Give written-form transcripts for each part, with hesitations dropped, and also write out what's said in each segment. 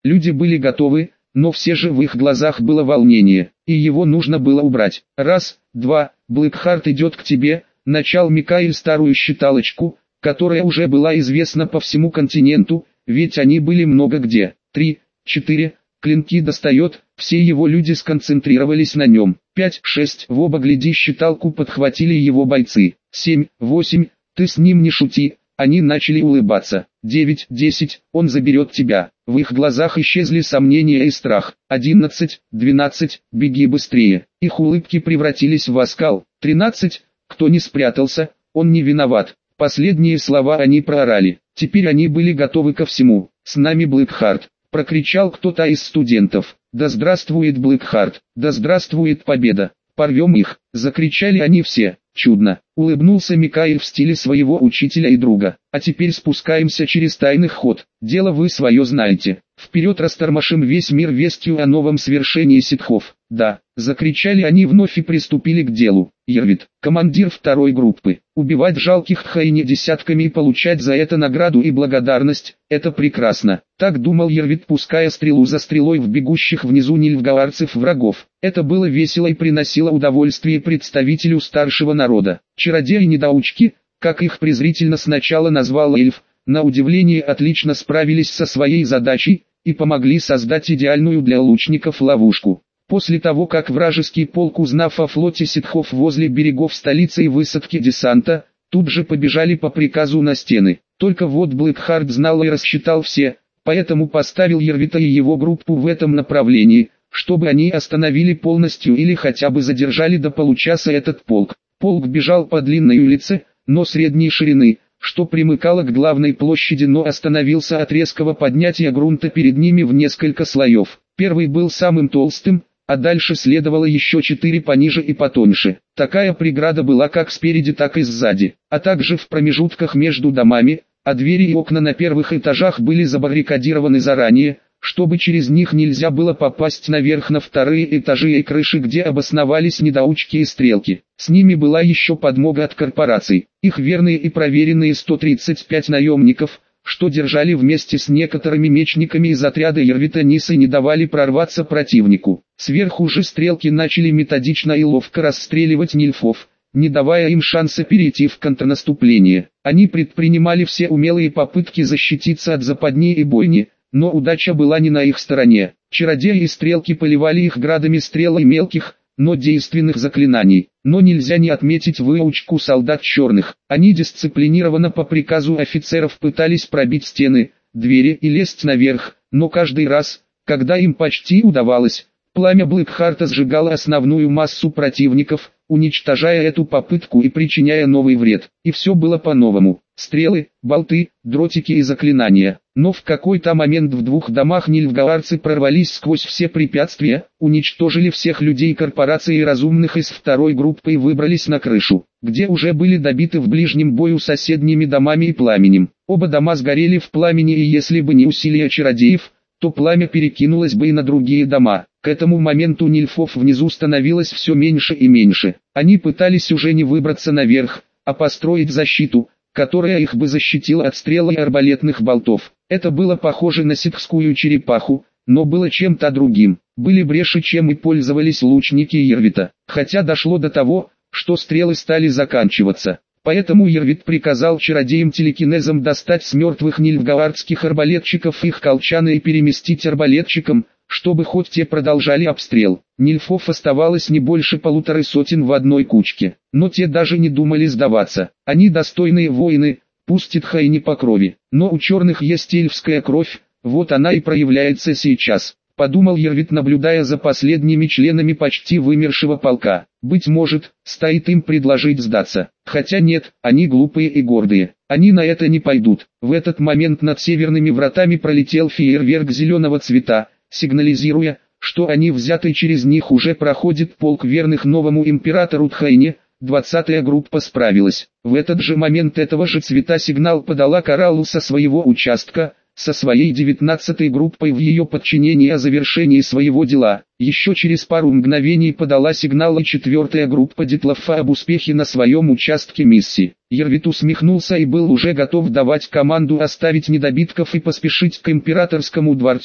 Люди были готовы, но все же в их глазах было волнение, и его нужно было убрать. «Раз, два, Блэкхарт идет к тебе», — начал Микаэль старую считалочку, которая уже была известна по всему континенту, ведь они были много где. 3, 4, клинки достает, все его люди сконцентрировались на нем. 5, 6, в оба гляди считалку подхватили его бойцы. 7, 8, ты с ним не шути, они начали улыбаться. 9, 10, он заберет тебя. В их глазах исчезли сомнения и страх. 11, 12, беги быстрее. Их улыбки превратились в оскал. 13, кто не спрятался, он не виноват. Последние слова они проорали. Теперь они были готовы ко всему. «С нами Блэкхарт!» — прокричал кто-то из студентов. «Да здравствует Блэкхарт! Да здравствует победа! Порвем их!» — закричали они все. «Чудно!» — улыбнулся Микаэль в стиле своего учителя и друга. «А теперь спускаемся через тайный ход. Дело вы свое знаете. Вперед растормошим весь мир вестью о новом свершении ситхов!» «Да!» — закричали они вновь и приступили к делу. Ярвит, командир второй группы, убивать жалких тхайни десятками и получать за это награду и благодарность — это прекрасно. Так думал Ярвит, пуская стрелу за стрелой в бегущих внизу нильфгаарцев врагов. Это было весело и приносило удовольствие представителю старшего народа. Чародеи-недоучки, как их презрительно сначала назвал эльф, на удивление отлично справились со своей задачей и помогли создать идеальную для лучников ловушку. После того, как вражеский полк, узнав о флоте ситхов возле берегов столицы и высадке десанта, тут же побежали по приказу на стены. Только вот Блэкхарт знал и рассчитал все, поэтому поставил Ярвита и его группу в этом направлении, чтобы они остановили полностью или хотя бы задержали до получаса этот полк. Полк бежал по длинной улице, но средней ширины, что примыкало к главной площади, но остановился от резкого поднятия грунта перед ними в несколько слоев. Первый был самым толстым, а дальше следовало еще 4 пониже и потоньше. Такая преграда была как спереди, так и сзади, а также в промежутках между домами, а двери и окна на первых этажах были забаррикадированы заранее, чтобы через них нельзя было попасть наверх на вторые этажи и крыши, где обосновались недоучки и стрелки. С ними была еще подмога от корпораций, их верные и проверенные 135 наемников, что держали вместе с некоторыми мечниками из отряда Ярвита низ и не давали прорваться противнику. Сверху же стрелки начали методично и ловко расстреливать нильфов, не давая им шанса перейти в контрнаступление. Они предпринимали все умелые попытки защититься от западни и бойни, но удача была не на их стороне. Чародеи и стрелки поливали их градами стрел и мелких, но действенных заклинаний. Но нельзя не отметить выучку солдат черных. Они дисциплинированно по приказу офицеров пытались пробить стены, двери и лезть наверх, но каждый раз, когда им почти удавалось, пламя Блэкхарта сжигало основную массу противников, уничтожая эту попытку и причиняя новый вред. И все было по-новому. Стрелы, болты, дротики и заклинания. Но в какой-то момент в 2 домах нильфгаарцы прорвались сквозь все препятствия, уничтожили всех людей корпорации и разумных из второй группы и выбрались на крышу, где уже были добиты в ближнем бою соседними домами и пламенем. Оба дома сгорели в пламени, и если бы не усилия чародеев, то пламя перекинулось бы и на другие дома. К этому моменту нильфов внизу становилось все меньше и меньше. Они пытались уже не выбраться наверх, а построить защиту, которая их бы защитила от стрел и арбалетных болтов. Это было похоже на ситхскую черепаху, но было чем-то другим. Были бреши, чем и пользовались лучники Ярвита. Хотя дошло до того, что стрелы стали заканчиваться. Поэтому Ярвит приказал чародеям телекинезом достать с мертвых нильфгаардских арбалетчиков их колчаны и переместить арбалетчикам, чтобы хоть те продолжали обстрел. Нильфов оставалось не больше 1,5 сотен в одной кучке, но те даже не думали сдаваться. Они достойные воины, пусть и тхайни по крови, но у черных есть эльфская кровь, вот она и проявляется сейчас. Подумал Ярвит, наблюдая за последними членами почти вымершего полка. Быть может, стоит им предложить сдаться. Хотя нет, они глупые и гордые. Они на это не пойдут. В этот момент над северными вратами пролетел фейерверк зеленого цвета, сигнализируя, что они взяты, через них уже проходит полк верных новому императору Тхайне. 20-я группа справилась. В этот же момент этого же цвета сигнал подала Кораллу со своего участка, со своей 19-й группой в ее подчинении о завершении своего дела. Еще через пару мгновений подала сигнал и 4-я группа Дитлафа об успехе на своем участке миссии. Ярвит усмехнулся и был уже готов давать команду оставить недобитков и поспешить к императорскому дворцу,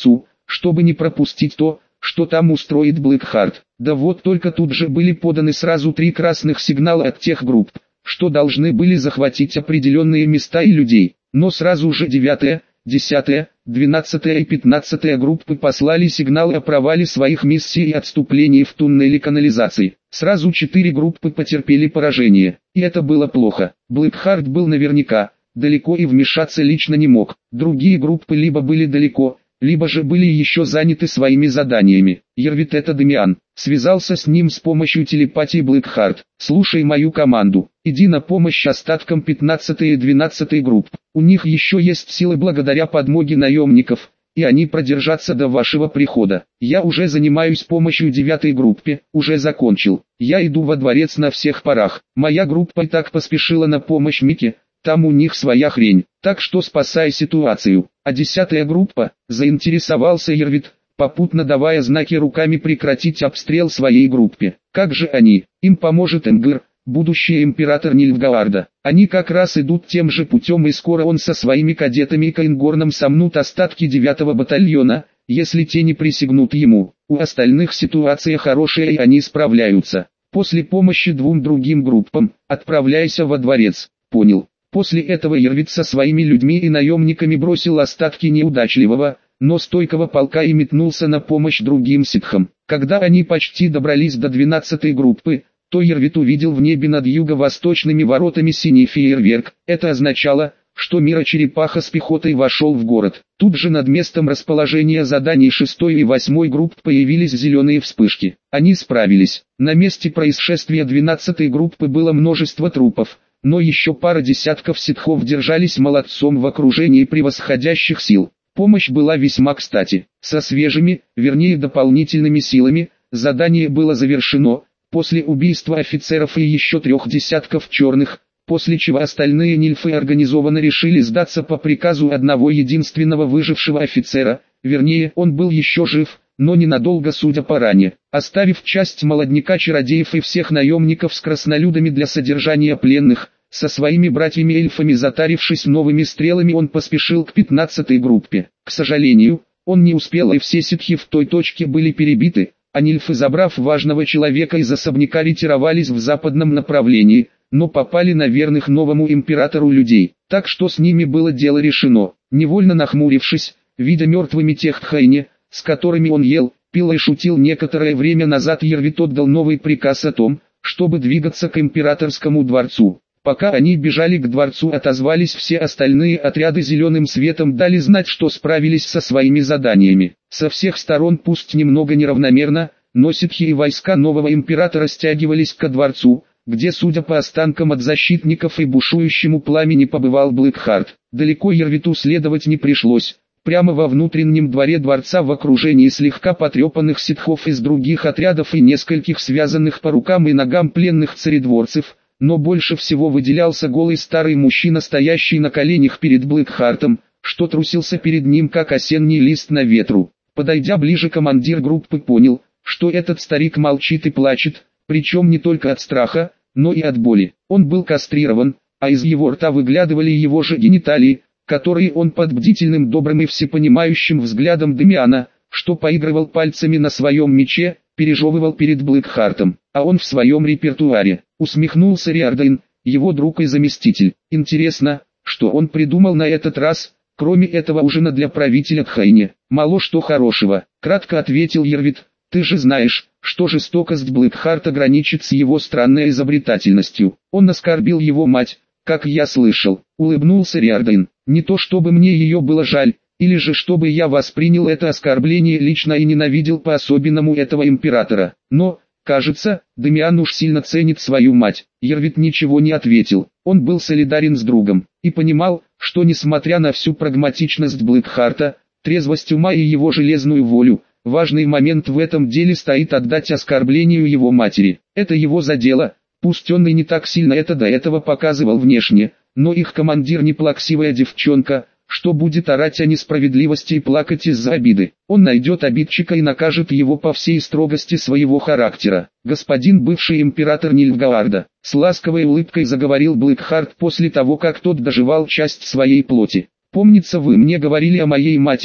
чтобы не пропустить то, что там устроит Блэкхарт. Да вот только тут же были поданы сразу 3 красных сигнала от тех групп, что должны были захватить определенные места и людей. Но сразу же 9-я, 10-я, 12-я и 15-я группы послали сигналы о провале своих миссий и отступлении в туннели канализации. Сразу 4 группы потерпели поражение, и это было плохо. Блэкхарт был наверняка далеко и вмешаться лично не мог. Другие группы либо были далеко, либо же были еще заняты своими заданиями. Ярвит, это Дамиан, связался с ним с помощью телепатии. Блэкхарт: слушай мою команду, иди на помощь остаткам 15-й и 12-й групп. У них еще есть силы благодаря подмоге наемников, и они продержатся до вашего прихода. Я уже занимаюсь помощью 9-й группе, уже закончил. Я иду во дворец на всех парах. Моя группа и так поспешила на помощь Мике, там у них своя хрень, так что спасай ситуацию. А 10-я группа, заинтересовался Ярвит, попутно давая знаки руками прекратить обстрел своей группе. Как же они? Им поможет Эмгыр, будущий император Нильфгаарда. Они как раз идут тем же путем, и скоро он со своими кадетами и Каингорном сомнут остатки 9-го батальона, если те не присягнут ему. У остальных ситуация хорошая и они справляются. После помощи 2 другим группам, отправляйся во дворец. Понял. После этого Ярвит со своими людьми и наемниками бросил остатки неудачливого, но стойкого полка и метнулся на помощь другим ситхам. Когда они почти добрались до 12-й группы, то Ярвит увидел в небе над юго-восточными воротами синий фейерверк. Это означало, что Мира-черепаха с пехотой вошел в город. Тут же над местом расположения заданий 6-й и 8-й групп появились зеленые вспышки. Они справились. На месте происшествия 12-й группы было множество трупов, но еще пара десятков ситхов держались молодцом в окружении превосходящих сил. Помощь была весьма кстати. Со свежими, вернее дополнительными силами, задание было завершено, после убийства офицеров и еще 3 десятков черных, после чего остальные нильфы организованно решили сдаться по приказу одного единственного выжившего офицера, вернее он был еще жив, но ненадолго, судя по ране, оставив часть молодняка чародеев и всех наемников с краснолюдами для содержания пленных. Со своими братьями-эльфами затарившись новыми стрелами, он поспешил к 15-й группе. К сожалению, он не успел, и все ситхи в той точке были перебиты, а нильфы, забрав важного человека из особняка, ретировались в западном направлении, но попали на верных новому императору людей, так что с ними было дело решено. Невольно нахмурившись, видя мертвыми тех тхайне, с которыми он ел, пил и шутил некоторое время назад, Ярвит отдал новый приказ о том, чтобы двигаться к императорскому дворцу. Пока они бежали к дворцу, отозвались все остальные отряды зеленым светом, дали знать, что справились со своими заданиями. Со всех сторон, пусть немного неравномерно, но ситхи и войска нового императора стягивались ко дворцу, где, судя по останкам от защитников и бушующему пламени, побывал Блэкхарт. Далеко Ярвиту следовать не пришлось. Прямо во внутреннем дворе дворца, в окружении слегка потрепанных ситхов из других отрядов и нескольких связанных по рукам и ногам пленных царедворцев, но больше всего выделялся голый старый мужчина, стоящий на коленях перед Блэкхартом, что трусился перед ним как осенний лист на ветру. Подойдя ближе, командир группы понял, что этот старик молчит и плачет, причем не только от страха, но и от боли. Он был кастрирован, а из его рта выглядывали его же гениталии, которые он под бдительным, добрым и всепонимающим взглядом Дамиана, что поигрывал пальцами на своем мече, пережевывал перед Блэкхартом. А он в своем репертуаре, усмехнулся Риарден, его друг и заместитель. Интересно, что он придумал на этот раз, кроме этого ужина для правителя Тхайне. Мало что хорошего, кратко ответил Ярвит. Ты же знаешь, что жестокость Блэкхарта граничит с его странной изобретательностью. Он оскорбил его мать, как я слышал, улыбнулся Риарден. Не то чтобы мне ее было жаль, или же чтобы я воспринял это оскорбление лично и ненавидел по-особенному этого императора, но, кажется, Дамиан уж сильно ценит свою мать. Ярвит ничего не ответил, он был солидарен с другом, и понимал, что несмотря на всю прагматичность Блэкхарта, трезвость ума и его железную волю, важный момент в этом деле стоит отдать оскорблению его матери. Это его задело, пусть он и не так сильно это до этого показывал внешне, но их командир не плаксивая девчонка, что будет орать о несправедливости и плакать из-за обиды. Он найдет обидчика и накажет его по всей строгости своего характера. Господин бывший император Нильфгаарда, с ласковой улыбкой заговорил Блэкхарт после того, как тот доживал часть своей плоти. Помнится, вы мне говорили о моей матери,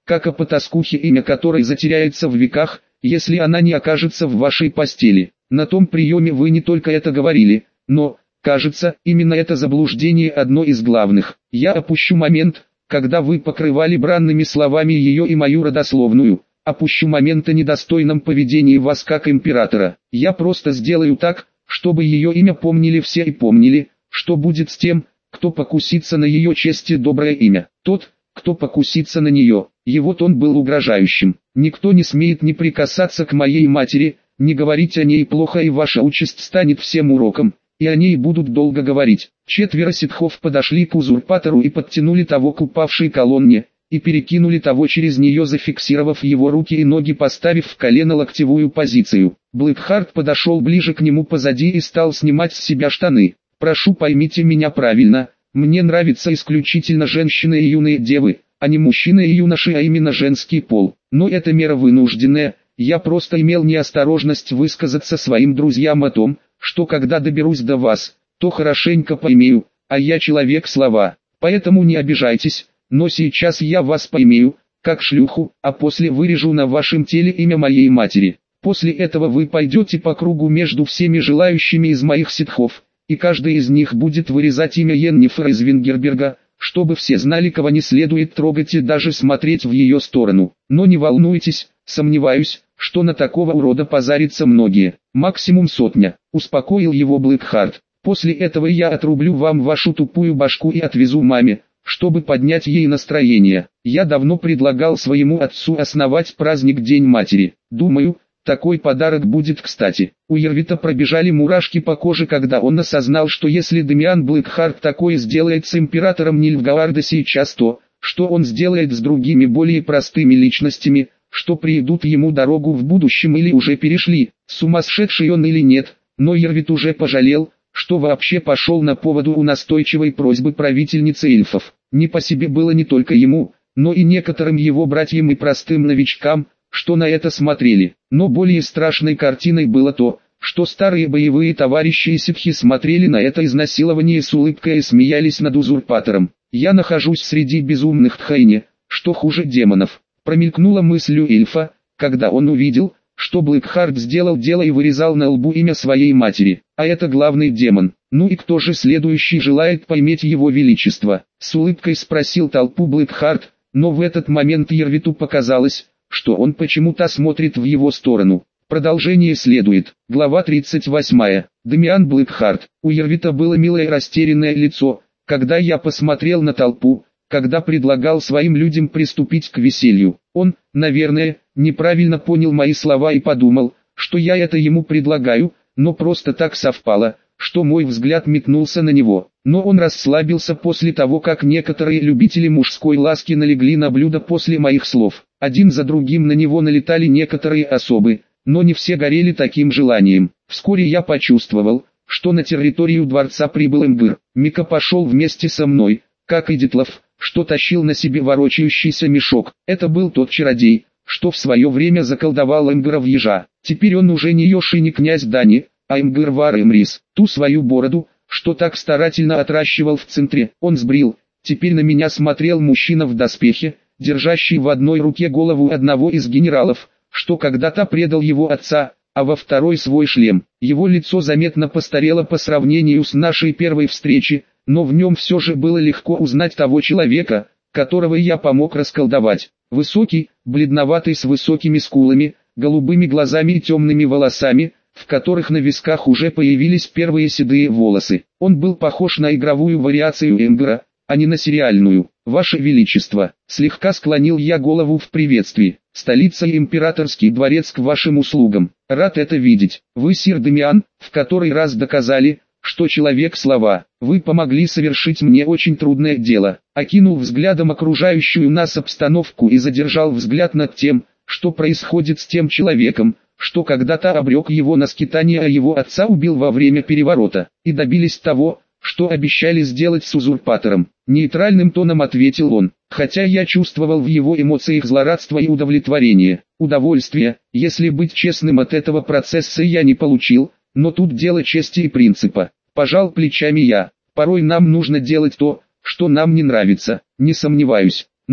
как о потаскухе, имя которой затеряется в веках, если она не окажется в вашей постели. На том приеме вы не только это говорили, но, кажется, именно это заблуждение одно из главных. Я опущу момент, когда вы покрывали бранными словами ее и мою родословную, опущу момент о недостойном поведении вас как императора. Я просто сделаю так, чтобы ее имя помнили все и помнили, что будет с тем, кто покусится на ее честь и доброе имя. Тот, кто покусится на нее, его тон был угрожающим. Никто не смеет ни прикасаться к моей матери, ни говорить о ней плохо, и ваша участь станет всем уроком, и о ней будут долго говорить. 4 ситхов подошли к узурпатору и подтянули того к упавшей колонне, и перекинули того через нее, зафиксировав его руки и ноги, поставив в колено-локтевую позицию. Блэкхарт подошел ближе к нему позади и стал снимать с себя штаны. «Прошу, поймите меня правильно, мне нравятся исключительно женщины и юные девы, а не мужчины и юноши, а именно женский пол. Но это мера вынужденная, я просто имел неосторожность высказаться своим друзьям о том, что когда доберусь до вас, то хорошенько поймею, а я человек слова, поэтому не обижайтесь, но сейчас я вас поймею, как шлюху, а после вырежу на вашем теле имя моей матери. После этого вы пойдете по кругу между всеми желающими из моих ситхов, и каждый из них будет вырезать имя Йеннифер из Вингерберга, чтобы все знали, кого не следует трогать и даже смотреть в ее сторону. Но не волнуйтесь, сомневаюсь, что на такого урода позарятся многие, максимум 100. Успокоил его Блэкхарт. После этого я отрублю вам вашу тупую башку и отвезу маме, чтобы поднять ей настроение. Я давно предлагал своему отцу основать праздник День матери. Думаю, такой подарок будет кстати. У Ервита пробежали мурашки по коже, когда он осознал, что если Дамиан Блэкхарт такое сделает с императором Нильфгаарда сейчас, то, что он сделает с другими более простыми личностями, что приедут ему дорогу в будущем или уже перешли, сумасшедший он или нет, но Ервит уже пожалел, что вообще пошел на поводу у настойчивой просьбы правительницы эльфов. Не по себе было не только ему, но и некоторым его братьям и простым новичкам, что на это смотрели. Но более страшной картиной было то, что старые боевые товарищи и ситхи смотрели на это изнасилование с улыбкой и смеялись над узурпатором. «Я нахожусь среди безумных тхайне, что хуже демонов», промелькнула мысль у эльфа, когда он увидел, что Блэкхарт сделал дело и вырезал на лбу имя своей матери. А это главный демон. Ну и кто же следующий желает поиметь его величество? С улыбкой спросил толпу Блэкхарт, но в этот момент Ервиту показалось, что он почему-то смотрит в его сторону. Продолжение следует. Глава 38. Дамиан Блэкхарт. У Ервита было милое растерянное лицо, когда я посмотрел на толпу, когда предлагал своим людям приступить к веселью. Он, наверное, неправильно понял мои слова и подумал, что я это ему предлагаю, но просто так совпало, что мой взгляд метнулся на него. Но он расслабился после того, как некоторые любители мужской ласки налегли на блюдо после моих слов. Один за другим на него налетали некоторые особы, но не все горели таким желанием. Вскоре я почувствовал, что на территорию дворца прибыл Эмгыр. Мика пошел вместе со мной, как и Дитлов, что тащил на себе ворочающийся мешок. Это был тот чародей, что в свое время заколдовал Эмгыра в ежа. Теперь он уже не еж и не князь Дани, а Эмгыр Вар Эмрис. Ту свою бороду, что так старательно отращивал в центре, он сбрил. Теперь на меня смотрел мужчина в доспехе, держащий в одной руке голову одного из генералов, что когда-то предал его отца, а во второй свой шлем. Его лицо заметно постарело по сравнению с нашей первой встречей, но в нем все же было легко узнать того человека, которого я помог расколдовать. Высокий, бледноватый, с высокими скулами, голубыми глазами и темными волосами, в которых на висках уже появились первые седые волосы. Он был похож на игровую вариацию Эмгыра, а не на сериальную. «Ваше Величество», слегка склонил я голову в приветствии. «Столица и императорский дворец к вашим услугам. Рад это видеть. Вы, сир Дамиан, в который раз доказали, что человек слова. Вы помогли совершить мне очень трудное дело». Окинул взглядом окружающую нас обстановку и задержал взгляд над тем, что происходит с тем человеком, что когда-то обрек его на скитание, а его отца убил во время переворота, и добились того, что обещали сделать с узурпатором. Нейтральным тоном ответил он, хотя я чувствовал в его эмоциях злорадство и удовлетворение. Удовольствие, если быть честным, от этого процесса я не получил, но тут дело чести и принципа. Пожал плечами я. Порой нам нужно делать то, что нам не нравится, не сомневаюсь. Но,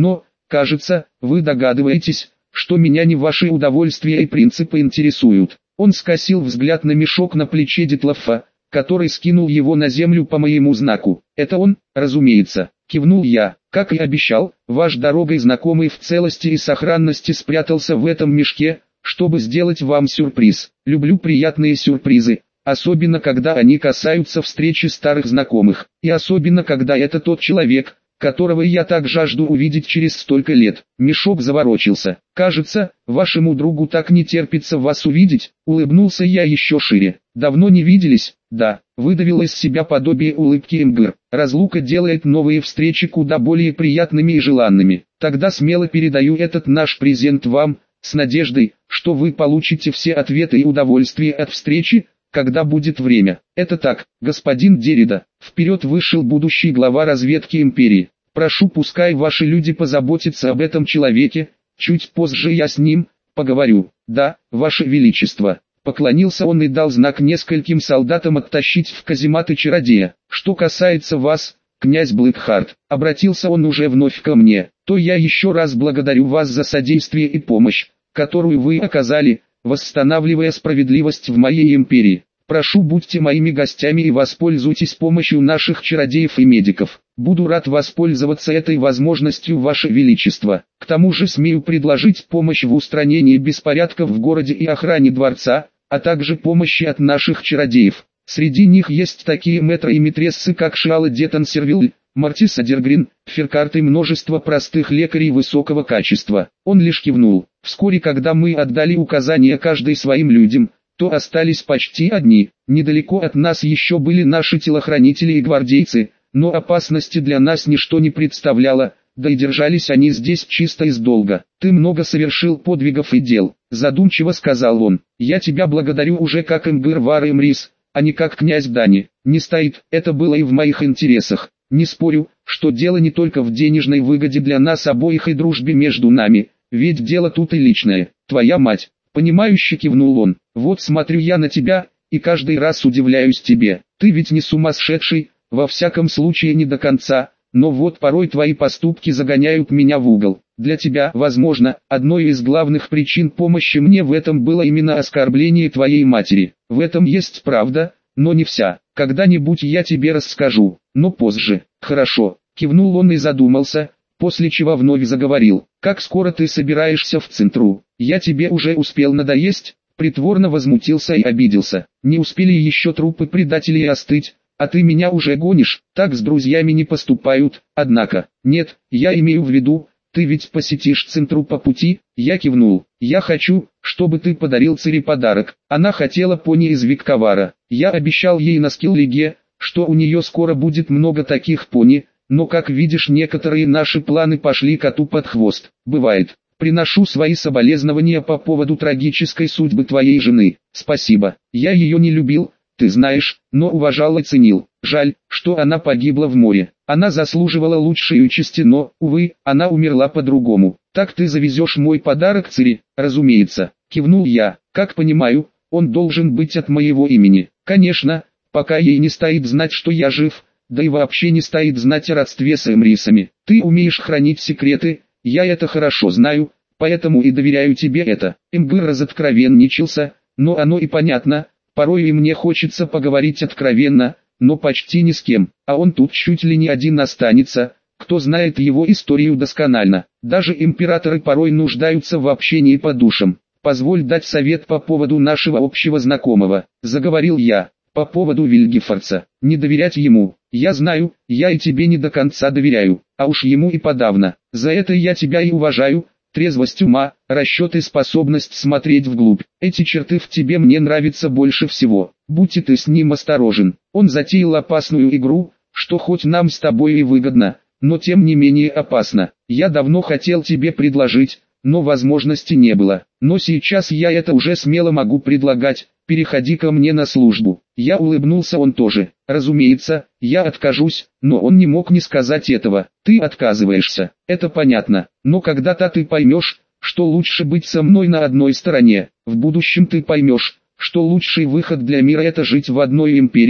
кажется, вы догадываетесь, что меня не ваши удовольствия и принципы интересуют. Он скосил взгляд на мешок на плече Детлоффа, который скинул его на землю по моему знаку. Это он, разумеется, кивнул я. Как и обещал, ваш дорогой знакомый в целости и сохранности спрятался в этом мешке, чтобы сделать вам сюрприз. Люблю приятные сюрпризы, особенно когда они касаются встречи старых знакомых, и особенно когда это тот человек, которого я так жажду увидеть через столько лет. Мешок заворочился. Кажется, вашему другу так не терпится вас увидеть. Улыбнулся я еще шире. Давно не виделись? Да. Выдавил из себя подобие улыбки Эмбер. Разлука делает новые встречи куда более приятными и желанными. Тогда смело передаю этот наш презент вам, с надеждой, что вы получите все ответы и удовольствие от встречи, когда будет время. Это так, господин Дерида. Вперед вышел будущий глава разведки империи. Прошу, пускай ваши люди позаботятся об этом человеке, чуть позже я с ним поговорю. Да, ваше величество. Поклонился он и дал знак нескольким солдатам оттащить в казематы чародея. Что касается вас, князь Блэкхарт, обратился он уже вновь ко мне, то я еще раз благодарю вас за содействие и помощь, которую вы оказали, восстанавливая справедливость в моей империи. Прошу, будьте моими гостями и воспользуйтесь помощью наших чародеев и медиков. Буду рад воспользоваться этой возможностью, ваше величество. К тому же смею предложить помощь в устранении беспорядков в городе и охране дворца, а также помощи от наших чародеев. Среди них есть такие мэтры и митрессы, как Шиала Детон Сервилл, Мартис Адергрин, Феркарт и множество простых лекарей высокого качества. Он лишь кивнул. Вскоре, когда мы отдали указания каждый своим людям, то остались почти одни. Недалеко от нас еще были наши телохранители и гвардейцы, но опасности для нас ничто не представляло, да и держались они здесь чисто из долга. Ты много совершил подвигов и дел, задумчиво сказал он. Я тебя благодарю уже как Эмбер Вар Эмрис, а не как князь Дани. Не стоит, это было и в моих интересах. Не спорю, что дело не только в денежной выгоде для нас обоих и дружбе между нами, ведь дело тут и личное. Твоя мать, понимающе кивнул он. Вот смотрю я на тебя, и каждый раз удивляюсь тебе. Ты ведь не сумасшедший, во всяком случае не до конца, но вот порой твои поступки загоняют меня в угол. Для тебя, возможно, одной из главных причин помощи мне в этом было именно оскорбление твоей матери. В этом есть правда, но не вся. Когда-нибудь я тебе расскажу, но позже. Хорошо, кивнул он и задумался, после чего вновь заговорил. Как скоро ты собираешься в Центру? Я тебе уже успел надоесть? Притворно возмутился и обиделся. Не успели еще трупы предателей остыть, а ты меня уже гонишь. Так с друзьями не поступают. Однако, нет, я имею в виду, ты ведь посетишь Центру по пути? Я кивнул. Я хочу, чтобы ты подарил Цири подарок. Она хотела пони из Викковара. Я обещал ей на Скиллиге, что у нее скоро будет много таких пони, но как видишь, некоторые наши планы пошли коту под хвост. Бывает. Приношу свои соболезнования по поводу трагической судьбы твоей жены. Спасибо. Я ее не любил, ты знаешь, но уважал и ценил. Жаль, что она погибла в море. Она заслуживала лучшей участи, но, увы, она умерла по-другому. Так ты завезешь мой подарок Цири? Разумеется. Кивнул я. Как понимаю, он должен быть от моего имени. Конечно, пока ей не стоит знать, что я жив, да и вообще не стоит знать о родстве с Эмрисами. Ты умеешь хранить секреты, я это хорошо знаю, поэтому и доверяю тебе это. Эмбер разоткровенничался, но оно и понятно, порой и мне хочется поговорить откровенно, но почти ни с кем, а он тут чуть ли не один останется, кто знает его историю досконально. Даже императоры порой нуждаются в общении по душам. Позволь дать совет по поводу нашего общего знакомого, заговорил я. По поводу Вильгефорца, не доверять ему. Я знаю, я и тебе не до конца доверяю, а уж ему и подавно. За это я тебя и уважаю. Трезвость ума, расчет и способность смотреть вглубь. Эти черты в тебе мне нравятся больше всего. Будь и ты с ним осторожен. Он затеял опасную игру, что хоть нам с тобой и выгодно, но тем не менее опасно. Я давно хотел тебе предложить, но возможности не было. Но сейчас я это уже смело могу предлагать. Переходи ко мне на службу. Я улыбнулся, он тоже. Разумеется, я откажусь, но он не мог не сказать этого. Ты отказываешься, это понятно, но когда-то ты поймешь, что лучше быть со мной на одной стороне. В будущем ты поймешь, что лучший выход для мира это жить в одной империи,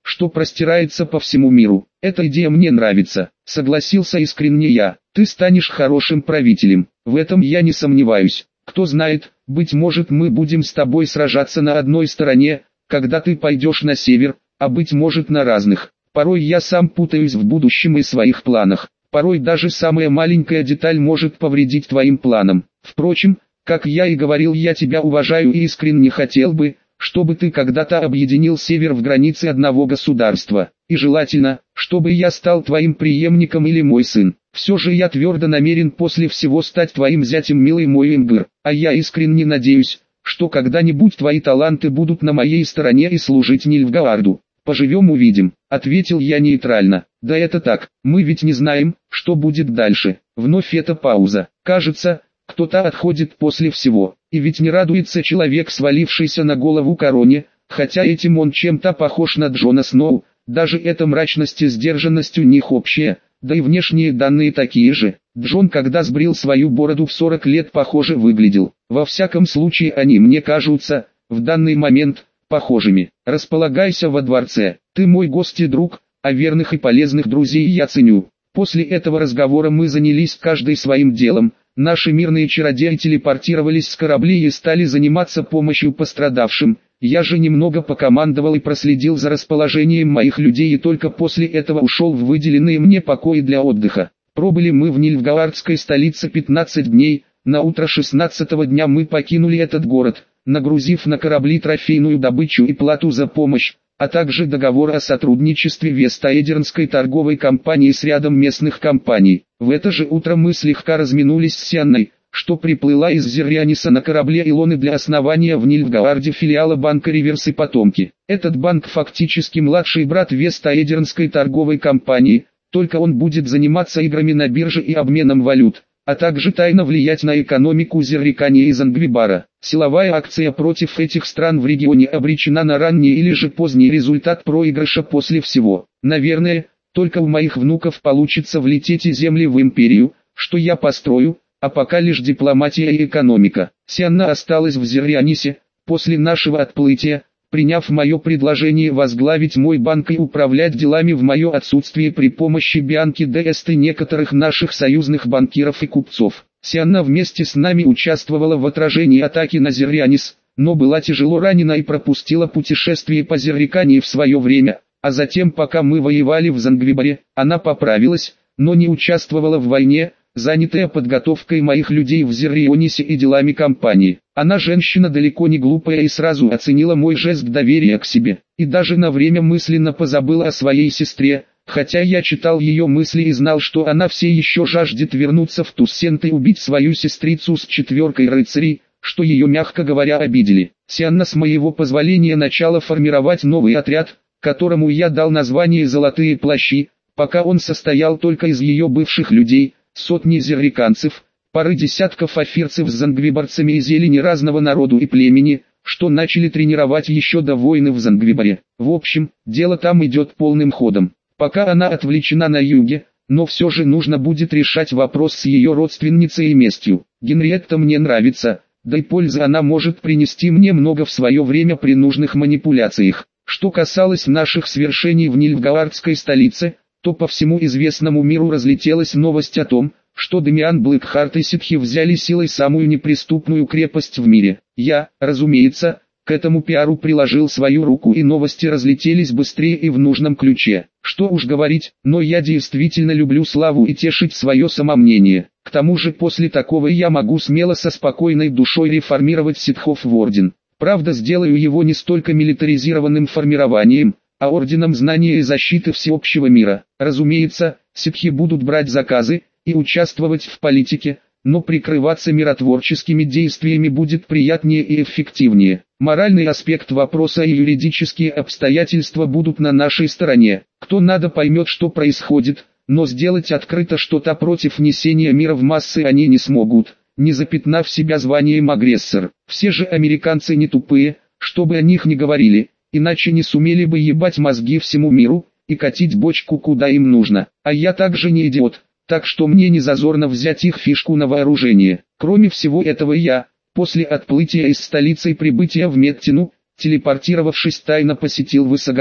что простирается по всему миру. Эта идея мне нравится, согласился искренне я. Ты станешь хорошим правителем, в этом я не сомневаюсь. Кто знает, быть может мы будем с тобой сражаться на одной стороне, когда ты пойдешь на север, а быть может на разных. Порой я сам путаюсь в будущем и своих планах. Порой даже самая маленькая деталь может повредить твоим планам. Впрочем, как я и говорил, я тебя уважаю и искренне хотел бы, чтобы ты когда-то объединил север в границы одного государства. И желательно, чтобы я стал твоим преемником или мой сын. Все же я твердо намерен после всего стать твоим зятем, милый мой Ингр. А я искренне надеюсь, что когда-нибудь твои таланты будут на моей стороне и служить Нильфгаарду. Поживем увидим, ответил я нейтрально. Да это так, мы ведь не знаем, что будет дальше. Вновь эта пауза. Кажется, кто-то отходит после всего. И ведь не радуется человек, свалившийся на голову короне, хотя этим он чем-то похож на Джона Сноу. Даже эта мрачность и сдержанность у них общая, да и внешние данные такие же. Джон, когда сбрил свою бороду в 40 лет, похоже выглядел. Во всяком случае они мне кажутся, в данный момент, похожими. Располагайся во дворце, ты мой гость и друг, а верных и полезных друзей я ценю. После этого разговора мы занялись каждый своим делом. Наши мирные чародеи телепортировались с кораблей и стали заниматься помощью пострадавшим. Я же немного покомандовал и проследил за расположением моих людей и только после этого ушел в выделенные мне покои для отдыха. Пробыли мы в Нильфгаардской столице 15 дней, на утро 16-го дня мы покинули этот город, нагрузив на корабли трофейную добычу и плату за помощь, а также договор о сотрудничестве Вестаэдернской торговой компании с рядом местных компаний. В это же утро мы слегка разминулись с Сианной, что приплыла из Зеррианиса на корабле Илоны для основания в Нильфгаарде филиала банка Риверс и Потомки. Этот банк фактически младший брат Вестаэдернской торговой компании, только он будет заниматься играми на бирже и обменом валют, а также тайно влиять на экономику Зеррикания и Зангвибара. Силовая акция против этих стран в регионе обречена на ранний или же поздний результат проигрыша после всего. Наверное, только у моих внуков получится влететь и земли в империю, что я построю, а пока лишь дипломатия и экономика. Сианна осталась в Зеррианисе, после нашего отплытия, приняв мое предложение возглавить мой банк и управлять делами в мое отсутствие при помощи Бианки де Эст и некоторых наших союзных банкиров и купцов. Сианна вместе с нами участвовала в отражении атаки на Зеррианис, но была тяжело ранена и пропустила путешествие по Зеррикании в свое время, а затем, пока мы воевали в Зангвибаре, она поправилась, но не участвовала в войне, занятая подготовкой моих людей в Зеррионисе и делами компании. Она женщина далеко не глупая и сразу оценила мой жест доверия к себе, и даже на время мысленно позабыла о своей сестре, хотя я читал ее мысли и знал, что она все еще жаждет вернуться в Туссент и убить свою сестрицу с 4 рыцарей, что ее, мягко говоря, обидели. Сианна с моего позволения начала формировать новый отряд, которому я дал название «Золотые плащи», пока он состоял только из ее бывших людей, сотни зерриканцев, пары десятков афирцев с зангвибарцами и зелени разного народу и племени, что начали тренировать еще до войны в Зангвибаре. В общем, дело там идет полным ходом. Пока она отвлечена на юге, но все же нужно будет решать вопрос с ее родственницей и местью. Генриетта мне нравится, да и пользы она может принести мне много в свое время при нужных манипуляциях. Что касалось наших свершений в Нильфгаардской столице, то по всему известному миру разлетелась новость о том, что Демиан Блэкхарт и ситхи взяли силой самую неприступную крепость в мире. Я, разумеется, к этому пиару приложил свою руку, и новости разлетелись быстрее и в нужном ключе. Что уж говорить, но я действительно люблю славу и тешить свое самомнение. К тому же после такого я могу смело со спокойной душой реформировать ситхов в орден. Правда, сделаю его не столько милитаризированным формированием, а орденом знания и защиты всеобщего мира. Разумеется, ситхи будут брать заказы и участвовать в политике, но прикрываться миротворческими действиями будет приятнее и эффективнее. Моральный аспект вопроса и юридические обстоятельства будут на нашей стороне. Кто надо, поймет, что происходит, но сделать открыто что-то против несения мира в массы они не смогут, не запятнав себя званием агрессор. Все же американцы не тупые, чтобы о них не говорили, иначе не сумели бы ебать мозги всему миру и катить бочку куда им нужно. А я также не идиот, так что мне не зазорно взять их фишку на вооружение. Кроме всего этого я, после отплытия из столицы и прибытия в Меттину, телепортировавшись, тайно посетил Высоготу.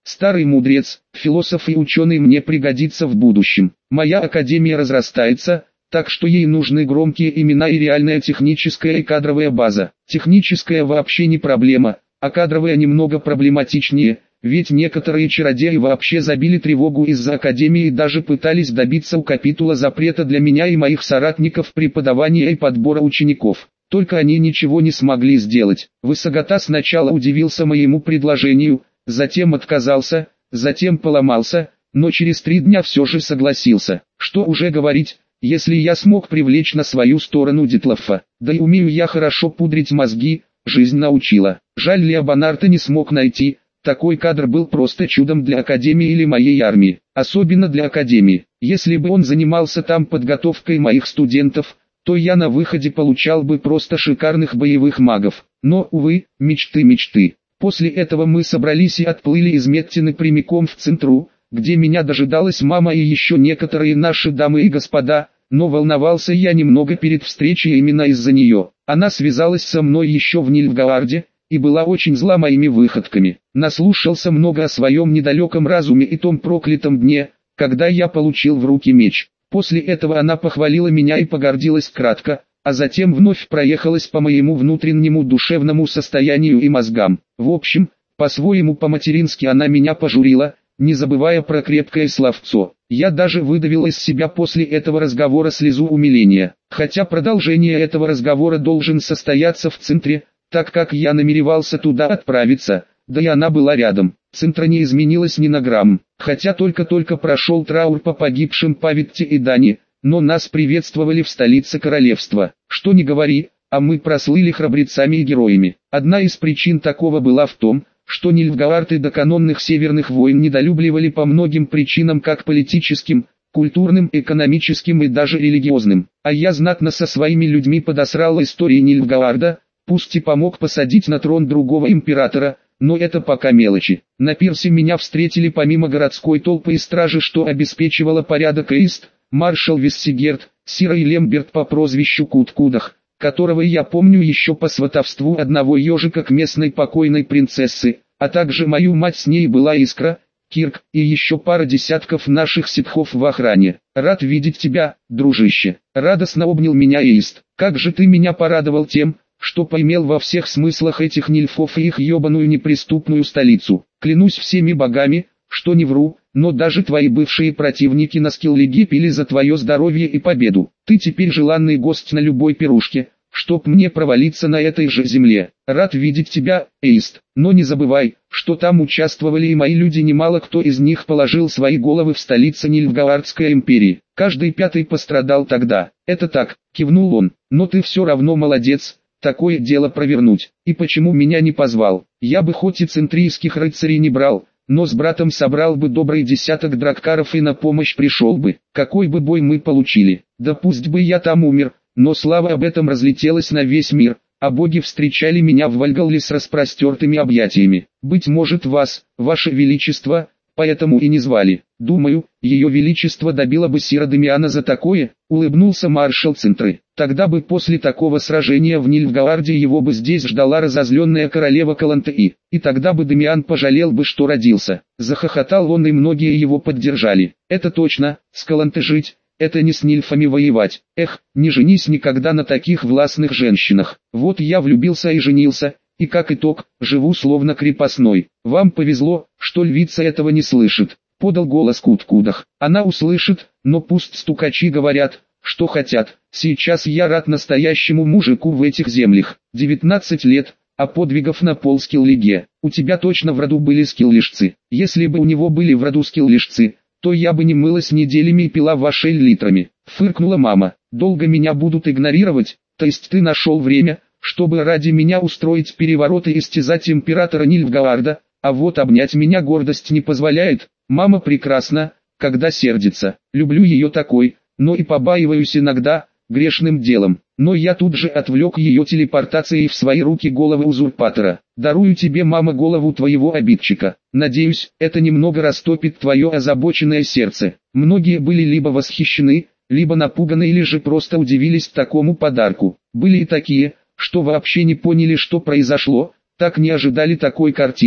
Старый мудрец, философ и ученый мне пригодится в будущем. Моя академия разрастается, так что ей нужны громкие имена и реальная техническая и кадровая база. Техническая вообще не проблема, а кадровая немного проблематичнее, ведь некоторые чародеи вообще забили тревогу из-за академии и даже пытались добиться у капитула запрета для меня и моих соратников преподавания и подбора учеников. Только они ничего не смогли сделать. Высогота сначала удивился моему предложению, затем отказался, затем поломался, но через 3 дня все же согласился. Что уже говорить, если я смог привлечь на свою сторону Дитлоффа, да и умею я хорошо пудрить мозги, жизнь научила. Жаль, Леобонарта не смог найти, такой кадр был просто чудом для Академии или моей армии, особенно для Академии. Если бы он занимался там подготовкой моих студентов, то я на выходе получал бы просто шикарных боевых магов. Но, увы, мечты. После этого мы собрались и отплыли из Меттины прямиком в Центру, где меня дожидалась мама и еще некоторые наши дамы и господа, но волновался я немного перед встречей именно из-за нее. Она связалась со мной еще в Нильфгаарде, и была очень зла моими выходками. Наслушался много о своем недалеком разуме и том проклятом дне, когда я получил в руки меч. После этого она похвалила меня и погордилась кратко, а затем вновь проехалась по моему внутреннему душевному состоянию и мозгам. В общем, по-своему по-матерински она меня пожурила, не забывая про крепкое словцо. Я даже выдавил из себя после этого разговора слезу умиления. Хотя продолжение этого разговора должен состояться в Центре, так как я намеревался туда отправиться, да и она была рядом. Центра не изменилась ни на грамм, хотя только-только прошел траур по погибшим Павитте и Дане, но нас приветствовали в столице королевства. Что ни говори, а мы прослыли храбрецами и героями. Одна из причин такого была в том, что Нильфгаард и до канонных северных войн недолюбливали по многим причинам, как политическим, культурным, экономическим и даже религиозным. А я знатно со своими людьми подосрал истории Нильфгаарда, пусть и помог посадить на трон другого императора, но это пока мелочи. На пирсе меня встретили помимо городской толпы и стражи, что обеспечивала порядок Эйст, маршал Виссигерт, Сира и Лемберт по прозвищу Куткудах, которого я помню еще по сватовству одного ежика к местной покойной принцессы, а также мою мать, с ней была Искра, Кирк и еще пара десятков наших ситхов в охране. «Рад видеть тебя, дружище», — радостно обнял меня Эйст. «Как же ты меня порадовал тем, что поймел во всех смыслах этих нильфов и их ебаную неприступную столицу. Клянусь всеми богами, что не вру, но даже твои бывшие противники на Скиллиге пили за твое здоровье и победу. Ты теперь желанный гость на любой пирушке, чтоб мне провалиться на этой же земле. Рад видеть тебя, Эйст, но не забывай, что там участвовали и мои люди, немало кто из них положил свои головы в столице Нильфгаардской империи. Каждый 5-й пострадал тогда». «Это так», — кивнул он, — «но ты все равно молодец. Такое дело провернуть. И почему меня не позвал? Я бы хоть и центрийских рыцарей не брал, но с братом собрал бы добрый десяток драккаров и на помощь пришел бы. Какой бы бой мы получили? Да пусть бы я там умер, но слава об этом разлетелась на весь мир, а боги встречали меня в Вальгалле с распростертыми объятиями. Быть может вас, ваше величество, поэтому и не звали. Думаю, ее величество добило бы Сира Демиана за такое», — улыбнулся маршал Центры. «Тогда бы после такого сражения в Нильфгаарде его бы здесь ждала разозленная королева Калантеи, и тогда бы Демиан пожалел бы, что родился». Захохотал он, и многие его поддержали. «Это точно, с Каланте жить, это не с нильфами воевать. Эх, не женись никогда на таких властных женщинах. Вот я влюбился и женился, и как итог, живу словно крепостной. Вам повезло, что львица этого не слышит», — подал голос Куткудах. «Она услышит, но пусть стукачи говорят, что хотят. Сейчас я рад настоящему мужику в этих землях. 19 лет, а подвигов на полскиллиге. У тебя точно в роду были скиллишцы. Если бы у него были в роду скиллишцы, то я бы не мылась неделями и пила вашей литрами», — фыркнула мама. «Долго меня будут игнорировать? То есть ты нашел время, чтобы ради меня устроить переворот и истязать императора Нильфгаарда, а вот обнять меня гордость не позволяет? Мама прекрасна, когда сердится. Люблю ее такой, но и побаиваюсь иногда, грешным делом». Но я тут же отвлек ее телепортацией в свои руки головы узурпатора. «Дарую тебе, мама, голову твоего обидчика. Надеюсь, это немного растопит твое озабоченное сердце». Многие были либо восхищены, либо напуганы, или же просто удивились такому подарку. Были и такие, что вообще не поняли, что произошло, так не ожидали такой картины,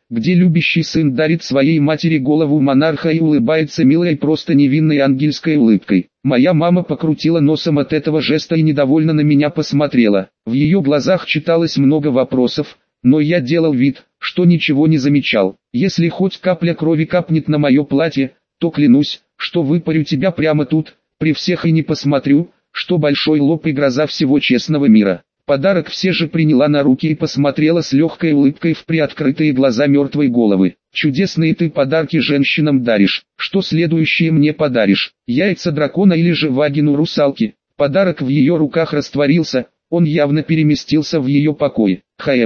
где любящий сын дарит своей матери голову монарха и улыбается милой просто невинной ангельской улыбкой. Моя мама покрутила носом от этого жеста и недовольно на меня посмотрела. В ее глазах читалось много вопросов, но я делал вид, что ничего не замечал. Если хоть капля крови капнет на мое платье, то клянусь, что выпарю тебя прямо тут, при всех и не посмотрю, что большой лоб и гроза всего честного мира. Подарок все же приняла на руки и посмотрела с легкой улыбкой в приоткрытые глаза мертвой головы. Чудесные ты подарки женщинам даришь. Что следующее мне подаришь? Яйца дракона или же вагину русалки? Подарок в ее руках растворился, он явно переместился в ее покой.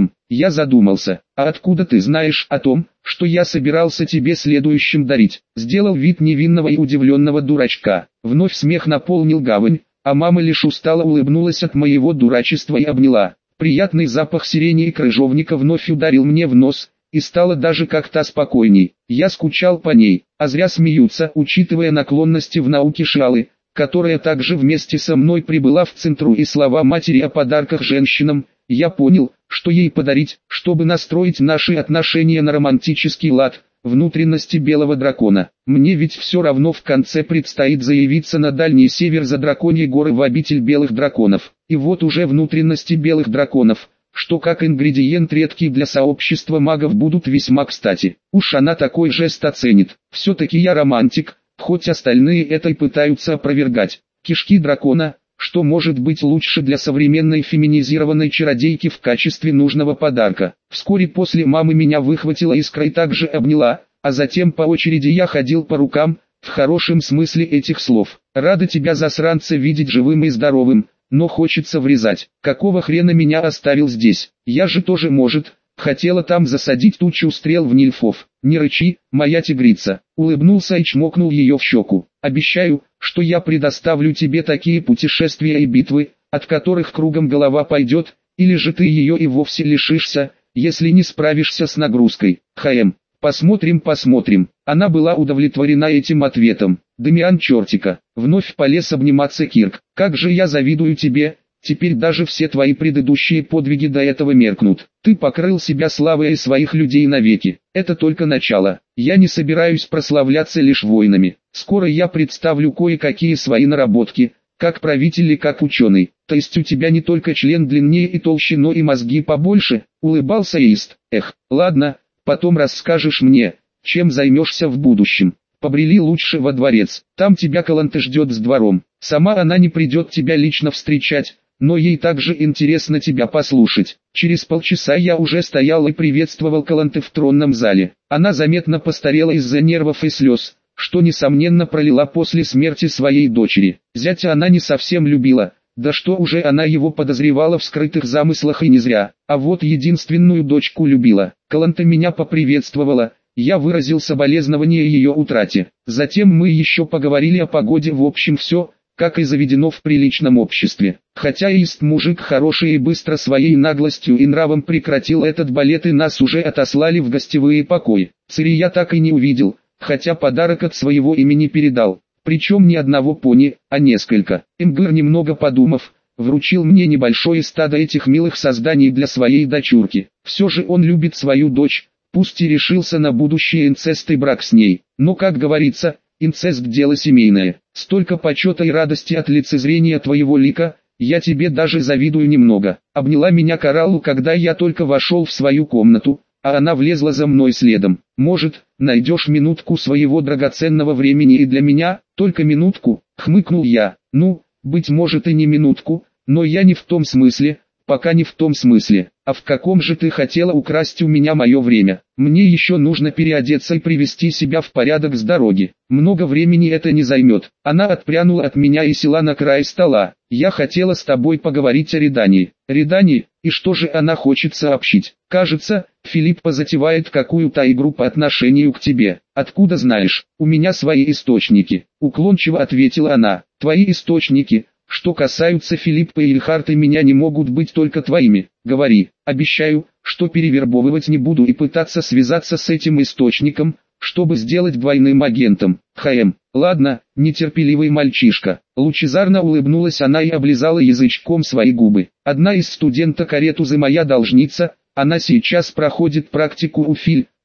Я задумался, а откуда ты знаешь о том, что я собирался тебе следующим дарить? Сделал вид невинного и удивленного дурачка. Вновь смех наполнил гавань. А мама лишь устало улыбнулась от моего дурачества и обняла. Приятный запах сирени и крыжовника вновь ударил мне в нос, и стало даже как-то спокойней. Я скучал по ней, а зря смеются, учитывая наклонности в науке Шиалы, которая также вместе со мной прибыла в центру, и слова матери о подарках женщинам. Я понял, что ей подарить, чтобы настроить наши отношения на романтический лад. Внутренности белого дракона. Мне ведь все равно в конце предстоит заявиться на дальний север за драконьи горы в обитель белых драконов. И вот уже внутренности белых драконов, что как ингредиент редкий для сообщества магов, будут весьма кстати. Уж она такой жест оценит. Все-таки я романтик, хоть остальные это и пытаются опровергать. Кишки дракона. Что может быть лучше для современной феминизированной чародейки в качестве нужного подарка? Вскоре после мамы меня выхватила искра и также обняла, а затем по очереди я ходил по рукам, в хорошем смысле этих слов. Рада тебя, засранца, видеть живым и здоровым, но хочется врезать. Какого хрена меня оставил здесь? Я же тоже, может, хотела там засадить тучу стрел в нильфов. Не рычи, моя тигрица. Улыбнулся и чмокнул ее в щеку. Обещаю, что я предоставлю тебе такие путешествия и битвы, от которых кругом голова пойдет, или же ты ее и вовсе лишишься, если не справишься с нагрузкой. Посмотрим. Она была удовлетворена этим ответом. Дамиан чертика. Вновь полез обниматься Кирк. Как же я завидую тебе. Теперь даже все твои предыдущие подвиги до этого меркнут. Ты покрыл себя славой и своих людей навеки. Это только начало. Я не собираюсь прославляться лишь войнами. Скоро я представлю кое-какие свои наработки, как правитель и как ученый. То есть у тебя не только член длиннее и толще, но и мозги побольше, улыбался Ист. Ладно, потом расскажешь мне, чем займешься в будущем. Побрели лучше во дворец, там тебя Каланте ждет с двором. Сама она не придет тебя лично встречать, но ей также интересно тебя послушать. Через полчаса я уже стоял и приветствовал Каланте в тронном зале. Она заметно постарела из-за нервов и слез, что несомненно пролила после смерти своей дочери. Зятя она не совсем любила, да что уже, она его подозревала в скрытых замыслах и не зря. А вот единственную дочку любила. Каланте меня поприветствовала, я выразил соболезнование ее утрате. Затем мы еще поговорили о погоде, в общем все, как и заведено в приличном обществе. Хотя Ист мужик хороший и быстро своей наглостью и нравом прекратил этот балет, и нас уже отослали в гостевые покои. Цири я так и не увидел, хотя подарок от своего имени передал. Причем не одного пони, а несколько. Имгыр, немного подумав, вручил мне небольшое стадо этих милых созданий для своей дочурки. Все же он любит свою дочь, пусть и решился на будущий инцест и брак с ней. Но, как говорится, инцест – дело семейное. Столько почета и радости от лицезрения твоего лика, я тебе даже завидую немного. Обняла меня Кораллу, когда я только вошел в свою комнату, а она влезла за мной следом. Может, найдешь минутку своего драгоценного времени и для меня? Только минутку, хмыкнул я. Ну, быть может и не минутку, но я не в том смысле, пока не в том смысле. А в каком же ты хотела украсть у меня мое время? Мне еще нужно переодеться и привести себя в порядок с дороги. Много времени это не займет. Она отпрянула от меня и села на край стола. Я хотела с тобой поговорить о Редании. Редании? И что же она хочет сообщить? Кажется, Филиппа затевает какую-то игру по отношению к тебе. Откуда знаешь? У меня свои источники. Уклончиво ответила она. Твои источники? Что касаются Филиппа и Ильхарта, меня не могут быть только твоими. Говори. Обещаю, что перевербовывать не буду и пытаться связаться с этим источником, чтобы сделать двойным агентом. Ладно, нетерпеливый мальчишка. Лучезарно улыбнулась она и облизала язычком свои губы. Одна из студенток Аретузы моя должница, она сейчас проходит практику у Филь,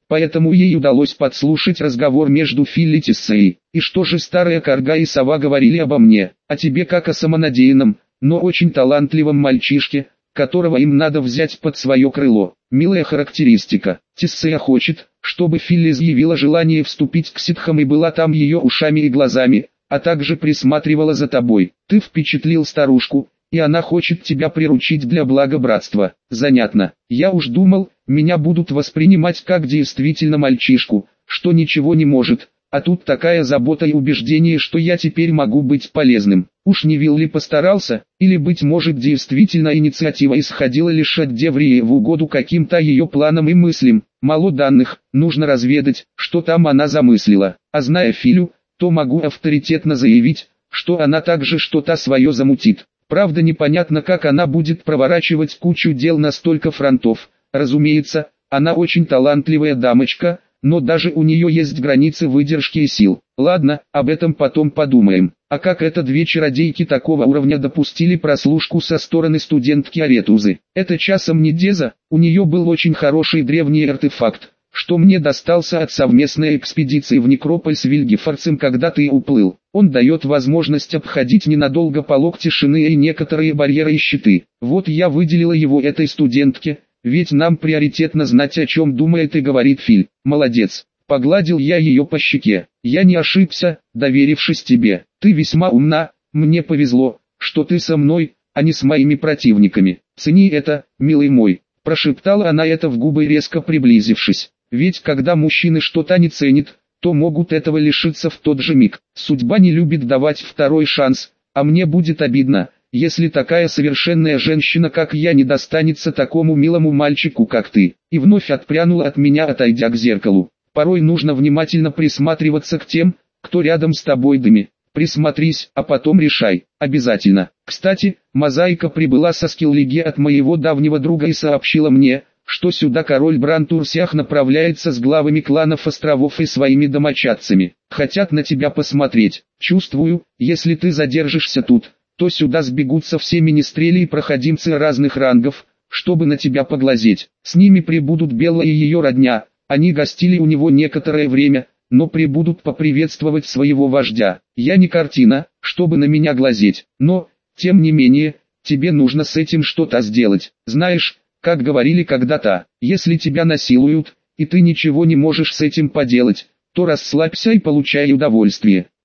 поэтому ей удалось подслушать разговор между Филли и Тессей. И что же старая карга и сова говорили обо мне, о тебе как о самонадеянном, но очень талантливом мальчишке, которого им надо взять под свое крыло. Милая характеристика. Тессея хочет, чтобы Филли изъявила желание вступить к ситхам и была там ее ушами и глазами, а также присматривала за тобой. Ты впечатлил старушку, и она хочет тебя приручить для блага братства. Занятно. Я уж думал, меня будут воспринимать как действительно мальчишку, что ничего не может, а тут такая забота и убеждение, что я теперь могу быть полезным. Уж не Вилли постарался, или быть может действительно инициатива исходила лишь от Деврии в угоду каким-то ее планам и мыслям. Мало данных, нужно разведать, что там она замыслила. А зная Филю, то могу авторитетно заявить, что она также что-то свое замутит. Правда, непонятно, как она будет проворачивать кучу дел на столько фронтов. Разумеется, она очень талантливая дамочка, но даже у нее есть границы выдержки и сил. Ладно, об этом потом подумаем. А как это две чародейки такого уровня допустили прослушку со стороны студентки Аретузы? Это часом не Деза, у нее был очень хороший древний артефакт, что мне достался от совместной экспедиции в Некрополь с Вильгефорцем, когда ты уплыл. Он дает возможность обходить ненадолго полог тишины и некоторые барьеры и щиты. Вот я выделила его этой студентке, ведь нам приоритетно знать, о чем думает и говорит Филь. Молодец. Погладил я ее по щеке. Я не ошибся, доверившись тебе. Ты весьма умна, мне повезло, что ты со мной, а не с моими противниками. Цени это, милый мой. Прошептала она это в губы, резко приблизившись. Ведь когда мужчины что-то не ценят, то могут этого лишиться в тот же миг. Судьба не любит давать второй шанс, а мне будет обидно, если такая совершенная женщина, как я, не достанется такому милому мальчику, как ты. И вновь отпрянула от меня, отойдя к зеркалу. Порой нужно внимательно присматриваться к тем, кто рядом с тобой. Дыми. Присмотрись, а потом решай. Обязательно. Кстати, Мозаика прибыла со Скиллиги от моего давнего друга и сообщила мне, что сюда король Брантурсиах направляется с главами кланов островов и своими домочадцами. Хотят на тебя посмотреть. Чувствую, если ты задержишься тут, то сюда сбегутся все министрели и проходимцы разных рангов, чтобы на тебя поглазеть. С ними прибудут Белла и ее родня. Они гостили у него некоторое время, но прибудут поприветствовать своего вождя. Я не картина, чтобы на меня глазеть, но, тем не менее, тебе нужно с этим что-то сделать. Знаешь, как говорили когда-то, если тебя насилуют, и ты ничего не можешь с этим поделать, то расслабься и получай удовольствие.